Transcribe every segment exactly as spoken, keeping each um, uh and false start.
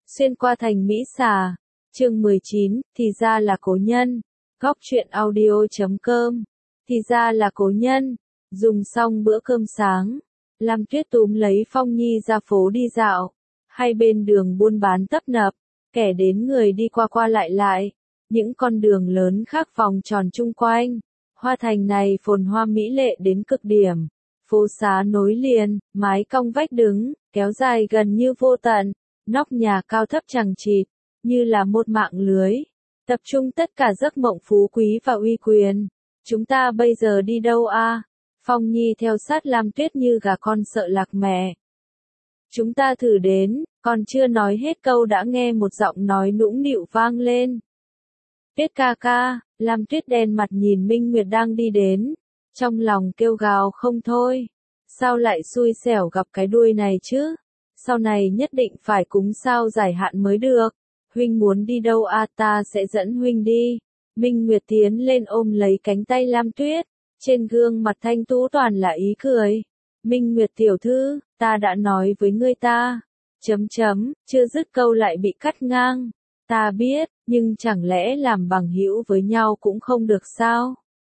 Xuyên qua thành Mỹ Xà, chương mười chín, thì ra là cố nhân. Góc truyện audio chấm com, thì ra là cố nhân. Dùng xong bữa cơm sáng, Lam Tuyết túm lấy Phong Nhi ra phố đi dạo. Hai bên đường buôn bán tấp nập, kẻ đến người đi qua qua lại lại. Những con đường lớn khác vòng tròn chung quanh. Hoa thành này phồn hoa mỹ lệ đến cực điểm. Phố xá nối liền, mái cong vách đứng, kéo dài gần như vô tận. Nóc nhà cao thấp chằng chịt, như là một mạng lưới. Tập trung tất cả giấc mộng phú quý và uy quyền. Chúng ta bây giờ đi đâu a? Phong Nhi theo sát Lam Tuyết như gà con sợ lạc mẹ. Chúng ta thử đến, còn chưa nói hết câu đã nghe một giọng nói nũng nịu vang lên. Tuyết ca ca, Lam Tuyết đen mặt nhìn Minh Nguyệt đang đi đến. Trong lòng kêu gào không thôi. Sao lại xui xẻo gặp cái đuôi này chứ? Sau này nhất định phải cúng sao giải hạn mới được. Huynh muốn đi đâu a? Ta sẽ dẫn huynh đi. Minh Nguyệt tiến lên ôm lấy cánh tay Lam Tuyết. Trên gương mặt thanh tú toàn là ý cười. Minh Nguyệt tiểu thư, ta đã nói với ngươi ta. Chấm chấm, chưa dứt câu lại bị cắt ngang. Ta biết, nhưng chẳng lẽ làm bằng hữu với nhau cũng không được sao?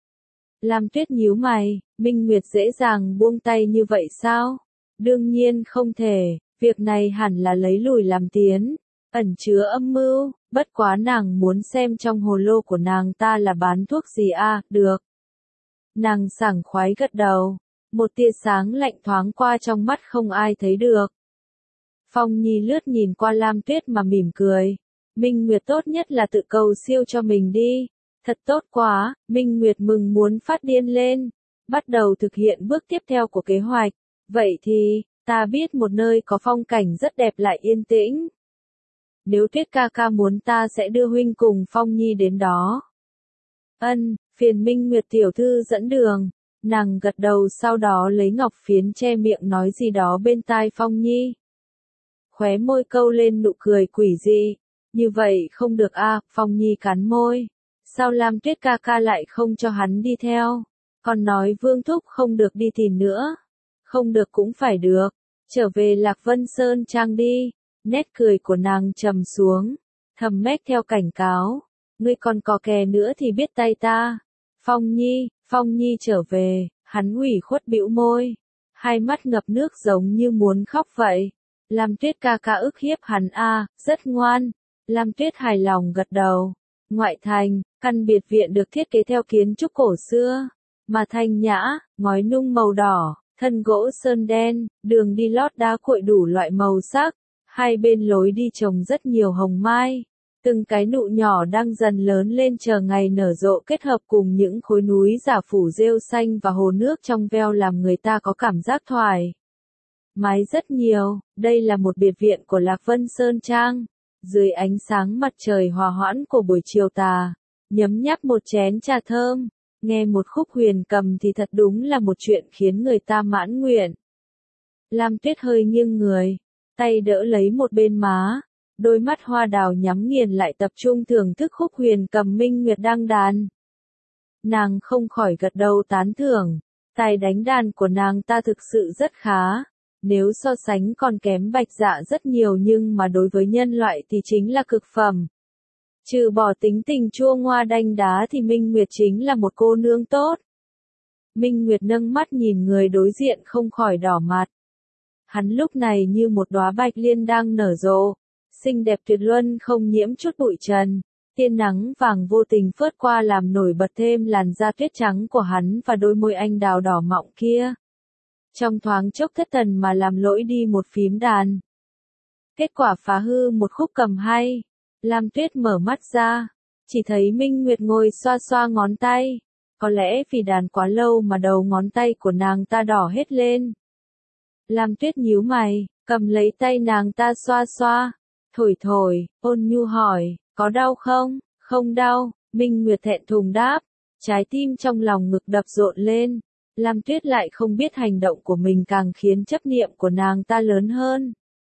Lam Tuyết nhíu mày, Minh Nguyệt dễ dàng buông tay như vậy sao? Đương nhiên không thể, việc này hẳn là lấy lùi làm tiến, ẩn chứa âm mưu, bất quá nàng muốn xem trong hồ lô của nàng ta là bán thuốc gì a, à, được. Nàng sảng khoái gật đầu, một tia sáng lạnh thoáng qua trong mắt không ai thấy được. Phong Nhi lướt nhìn qua Lam Tuyết mà mỉm cười, Minh Nguyệt tốt nhất là tự cầu siêu cho mình đi. Thật tốt quá, Minh Nguyệt mừng muốn phát điên lên, bắt đầu thực hiện bước tiếp theo của kế hoạch. Vậy thì, ta biết một nơi có phong cảnh rất đẹp lại yên tĩnh. Nếu Tuyết ca ca muốn ta sẽ đưa huynh cùng Phong Nhi đến đó. Ân, phiền Minh Nguyệt tiểu thư dẫn đường. Nàng gật đầu sau đó lấy ngọc phiến che miệng nói gì đó bên tai Phong Nhi. Khóe môi câu lên nụ cười quỷ dị. Như vậy không được a, à, Phong Nhi cắn môi. Sao Lam Tuyết ca ca lại không cho hắn đi theo? Còn nói Vương Thúc không được đi tìm nữa. Không được cũng phải được. Trở về Lạc Vân Sơn Trang đi. Nét cười của nàng trầm xuống. Thầm mách theo cảnh cáo. Ngươi còn cò kè nữa thì biết tay ta. Phong Nhi, Phong Nhi trở về. Hắn ủy khuất bĩu môi. Hai mắt ngập nước giống như muốn khóc vậy. Lam Tuyết ca ca ức hiếp hắn a, à, rất ngoan. Lam Tuyết hài lòng gật đầu. Ngoại thành, căn biệt viện được thiết kế theo kiến trúc cổ xưa, mà thanh nhã, ngói nung màu đỏ, thân gỗ sơn đen, đường đi lót đá cuội đủ loại màu sắc, hai bên lối đi trồng rất nhiều hồng mai, từng cái nụ nhỏ đang dần lớn lên chờ ngày nở rộ kết hợp cùng những khối núi giả phủ rêu xanh và hồ nước trong veo làm người ta có cảm giác thoải mái rất nhiều. Đây là một biệt viện của Lạc Vân Sơn Trang. Dưới ánh sáng mặt trời hòa hoãn của buổi chiều tà, nhấm nháp một chén trà thơm, nghe một khúc huyền cầm thì thật đúng là một chuyện khiến người ta mãn nguyện. Lam Tuyết hơi nghiêng người, tay đỡ lấy một bên má, đôi mắt hoa đào nhắm nghiền lại tập trung thưởng thức khúc huyền cầm Minh Nguyệt đang đàn. Nàng không khỏi gật đầu tán thưởng, tài đánh đàn của nàng ta thực sự rất khá. Nếu so sánh còn kém Bạch Dạ rất nhiều nhưng mà đối với nhân loại thì chính là cực phẩm. Trừ bỏ tính tình chua ngoa đanh đá thì Minh Nguyệt chính là một cô nương tốt. Minh Nguyệt nâng mắt nhìn người đối diện không khỏi đỏ mặt. Hắn lúc này như một đóa bạch liên đang nở rộ, xinh đẹp tuyệt luân không nhiễm chút bụi trần. Tia nắng vàng vô tình phớt qua làm nổi bật thêm làn da tuyết trắng của hắn và đôi môi anh đào đỏ mọng kia. Trong thoáng chốc thất thần mà làm lỗi đi một phím đàn. Kết quả phá hư một khúc cầm hay. Lam Tuyết mở mắt ra, chỉ thấy Minh Nguyệt ngồi xoa xoa ngón tay. Có lẽ vì đàn quá lâu mà đầu ngón tay của nàng ta đỏ hết lên. Lam Tuyết nhíu mày, cầm lấy tay nàng ta xoa xoa. Thổi thổi, ôn nhu hỏi, có đau không? Không đau, Minh Nguyệt thẹn thùng đáp. Trái tim trong lòng ngực đập rộn lên. Lam Tuyết lại không biết hành động của mình càng khiến chấp niệm của nàng ta lớn hơn.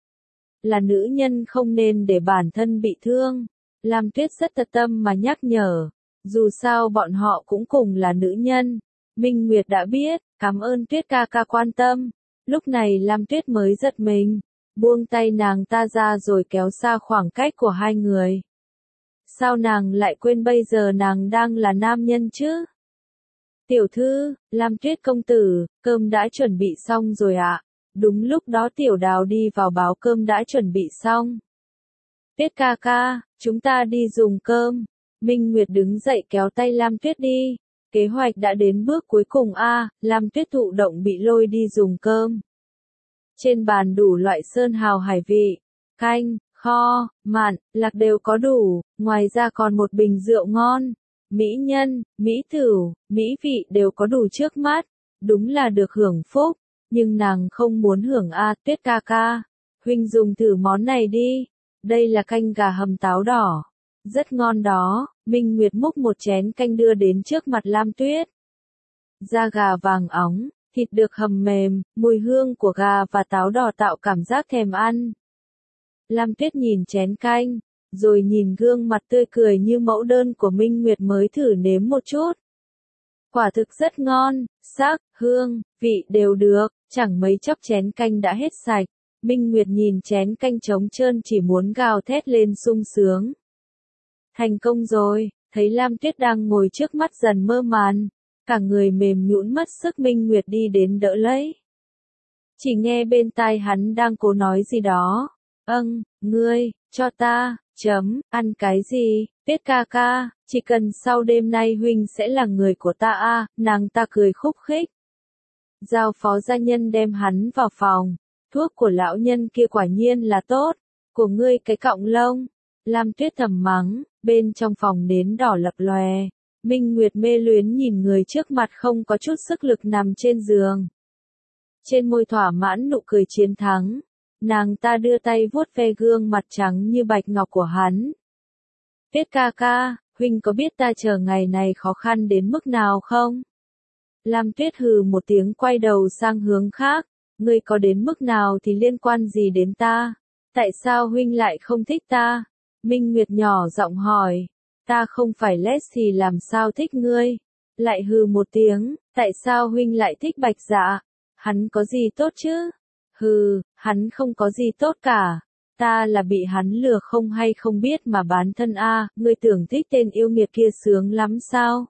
Là nữ nhân không nên để bản thân bị thương. Lam Tuyết rất tận tâm mà nhắc nhở. Dù sao bọn họ cũng cùng là nữ nhân. Minh Nguyệt đã biết, cảm ơn Tuyết ca ca quan tâm. Lúc này Lam Tuyết mới giật mình. buông tay nàng ta ra rồi kéo xa khoảng cách của hai người. Sao nàng lại quên bây giờ nàng đang là nam nhân chứ? Tiểu thư, Lam Tuyết công tử, cơm đã chuẩn bị xong rồi ạ. Đúng lúc đó Tiểu Đào đi vào báo cơm đã chuẩn bị xong. Tuyết ca ca, chúng ta đi dùng cơm. Minh Nguyệt đứng dậy kéo tay Lam Tuyết đi. Kế hoạch đã đến bước cuối cùng a, à, Lam Tuyết thụ động bị lôi đi dùng cơm. Trên bàn đủ loại sơn hào hải vị, canh, kho, mặn, lạc đều có đủ, ngoài ra còn một bình rượu ngon. Mỹ nhân, mỹ thửu, mỹ vị đều có đủ trước mắt, đúng là được hưởng phúc, nhưng nàng không muốn hưởng a, à, Tuyết ca ca. Huynh dùng thử món này đi, đây là canh gà hầm táo đỏ. Rất ngon đó, Minh Nguyệt múc một chén canh đưa đến trước mặt Lam Tuyết. Da gà vàng óng, thịt được hầm mềm, mùi hương của gà và táo đỏ tạo cảm giác thèm ăn. Lam Tuyết nhìn chén canh, rồi nhìn gương mặt tươi cười như mẫu đơn của Minh Nguyệt mới thử nếm một chút. Quả thực rất ngon, sắc, hương, vị đều được, chẳng mấy chốc chén canh đã hết sạch. Minh Nguyệt nhìn chén canh trống trơn chỉ muốn gào thét lên sung sướng. Thành công rồi, thấy Lam Tuyết đang ngồi trước mắt dần mơ màng, cả người mềm nhũn mất sức. Minh Nguyệt đi đến đỡ lấy. Chỉ nghe bên tai hắn đang cố nói gì đó. Âng, ngươi, cho ta, chấm, ăn cái gì, Tuyết ca ca, chỉ cần sau đêm nay huynh sẽ là người của ta a, à, nàng ta cười khúc khích. Giao phó gia nhân đem hắn vào phòng, thuốc của lão nhân kia quả nhiên là tốt, của ngươi cái cọng lông. Lam Tuyết thầm mắng, bên trong phòng nến đỏ lập lòe. Minh Nguyệt mê luyến nhìn người trước mặt không có chút sức lực nằm trên giường. Trên môi thỏa mãn nụ cười chiến thắng, nàng ta đưa tay vuốt ve gương mặt trắng như bạch ngọc của hắn. Tuyết ca ca, huynh có biết ta chờ ngày này khó khăn đến mức nào không? Lam Tuyết hừ một tiếng quay đầu sang hướng khác, ngươi có đến mức nào thì liên quan gì đến ta? Tại sao huynh lại không thích ta? Minh Nguyệt nhỏ giọng hỏi, ta không phải lét thì làm sao thích ngươi? Lại hừ một tiếng, tại sao huynh lại thích Bạch Dạ? Hắn có gì tốt chứ? Hừ, hắn không có gì tốt cả. Ta là bị hắn lừa không hay không biết mà bán thân a, à, ngươi tưởng thích tên yêu nghiệt kia sướng lắm sao?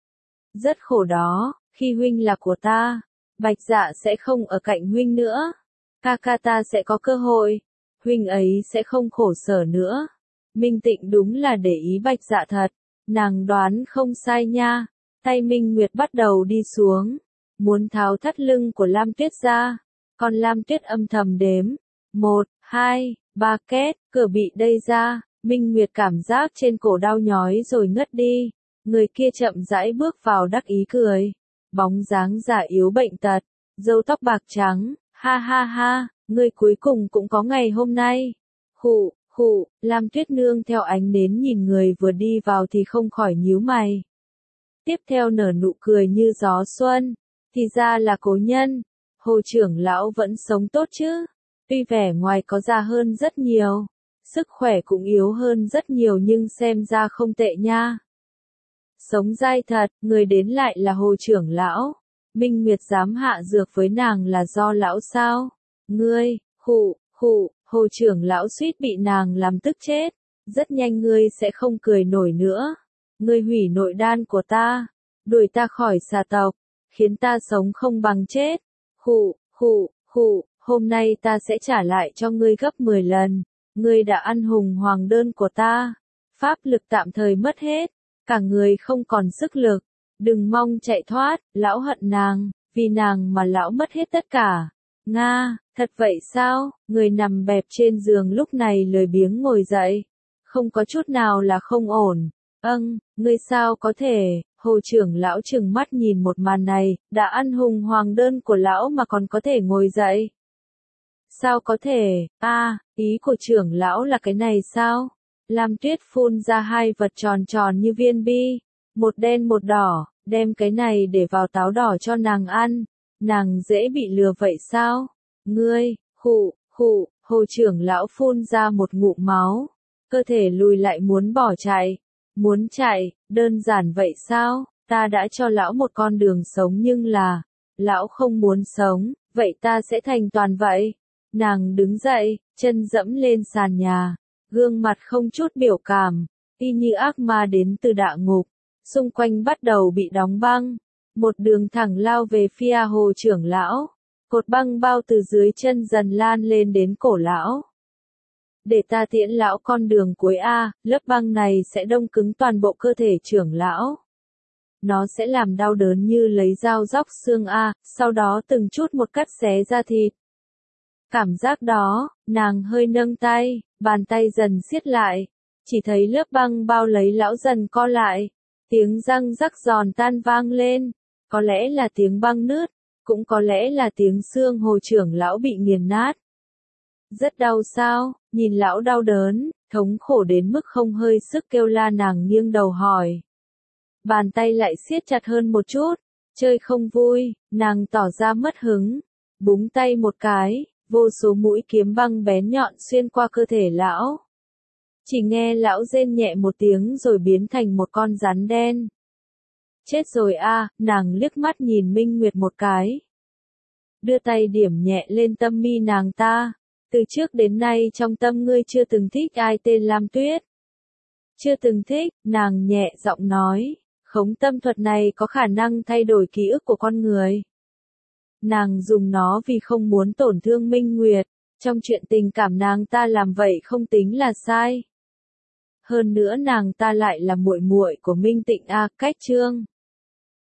Rất khổ đó, khi huynh là của ta, Bạch Dạ sẽ không ở cạnh huynh nữa. Ca ca ta sẽ có cơ hội, huynh ấy sẽ không khổ sở nữa. Minh Tịnh đúng là để ý Bạch Dạ thật, nàng đoán không sai nha. Tay Minh Nguyệt bắt đầu đi xuống, muốn tháo thắt lưng của Lam Tuyết ra, còn Lam Tuyết âm thầm đếm, một, hai, ba két, cửa bị đẩy ra, Minh Nguyệt cảm giác trên cổ đau nhói rồi ngất đi, người kia chậm rãi bước vào đắc ý cười, bóng dáng già yếu bệnh tật, râu tóc bạc trắng, ha ha ha, người cuối cùng cũng có ngày hôm nay. Khụ, khụ, Lam Tuyết nương theo ánh nến nhìn người vừa đi vào thì không khỏi nhíu mày. Tiếp theo nở nụ cười như gió xuân, thì ra là cố nhân, Hồ trưởng lão vẫn sống tốt chứ, tuy vẻ ngoài có già hơn rất nhiều, sức khỏe cũng yếu hơn rất nhiều nhưng xem ra không tệ nha. Sống dai thật, người đến lại là Hồ trưởng lão, Minh Nguyệt dám hạ dược với nàng là do lão sao? Ngươi, khụ, khụ, Hồ trưởng lão suýt bị nàng làm tức chết, rất nhanh ngươi sẽ không cười nổi nữa. Ngươi hủy nội đan của ta, đuổi ta khỏi xà tộc, khiến ta sống không bằng chết. Khụ, khụ, khụ, hôm nay ta sẽ trả lại cho ngươi gấp mười lần. Ngươi đã ăn hùng hoàng đơn của ta, pháp lực tạm thời mất hết, cả người không còn sức lực. Đừng mong chạy thoát, lão hận nàng, vì nàng mà lão mất hết tất cả. Nga, thật vậy sao? Người nằm bẹp trên giường lúc này lười biếng ngồi dậy, không có chút nào là không ổn. Âng, ngươi sao có thể? Hồ trưởng lão trừng mắt nhìn một màn này, đã ăn hùng hoàng đơn của lão mà còn có thể ngồi dậy. Sao có thể? A, à, ý của trưởng lão là cái này sao? Lam Tuyết phun ra hai vật tròn tròn như viên bi, một đen một đỏ, đem cái này để vào táo đỏ cho nàng ăn. Nàng dễ bị lừa vậy sao? Ngươi, khụ, khụ, Hồ trưởng lão phun ra một ngụm máu, cơ thể lùi lại muốn bỏ chạy. Muốn chạy, đơn giản vậy sao? Ta đã cho lão một con đường sống nhưng là, lão không muốn sống, vậy ta sẽ thành toàn vậy. Nàng đứng dậy, chân dẫm lên sàn nhà, gương mặt không chút biểu cảm, y như ác ma đến từ địa ngục, xung quanh bắt đầu bị đóng băng, một đường thẳng lao về phía Hồ trưởng lão, cột băng bao từ dưới chân dần lan lên đến cổ lão. Để ta tiễn lão con đường cuối A, lớp băng này sẽ đông cứng toàn bộ cơ thể trưởng lão. Nó sẽ làm đau đớn như lấy dao róc xương A, sau đó từng chút một cắt xé ra thịt. Cảm giác đó, nàng hơi nâng tay, bàn tay dần siết lại, chỉ thấy lớp băng bao lấy lão dần co lại, tiếng răng rắc giòn tan vang lên, có lẽ là tiếng băng nứt, cũng có lẽ là tiếng xương Hồ trưởng lão bị nghiền nát. Rất đau sao, nhìn lão đau đớn, thống khổ đến mức không hơi sức kêu la, nàng nghiêng đầu hỏi. Bàn tay lại siết chặt hơn một chút, chơi không vui, nàng tỏ ra mất hứng, búng tay một cái, vô số mũi kiếm băng bén nhọn xuyên qua cơ thể lão. Chỉ nghe lão rên nhẹ một tiếng rồi biến thành một con rắn đen. Chết rồi a, nàng liếc mắt nhìn Minh Nguyệt một cái. Đưa tay điểm nhẹ lên tâm mi nàng ta. Từ trước đến nay trong tâm ngươi chưa từng thích ai tên Lam Tuyết. Chưa từng thích, nàng nhẹ giọng nói, khống tâm thuật này có khả năng thay đổi ký ức của con người. Nàng dùng nó vì không muốn tổn thương Minh Nguyệt, trong chuyện tình cảm nàng ta làm vậy không tính là sai. Hơn nữa nàng ta lại là muội muội của Minh Tịnh a, cách chương.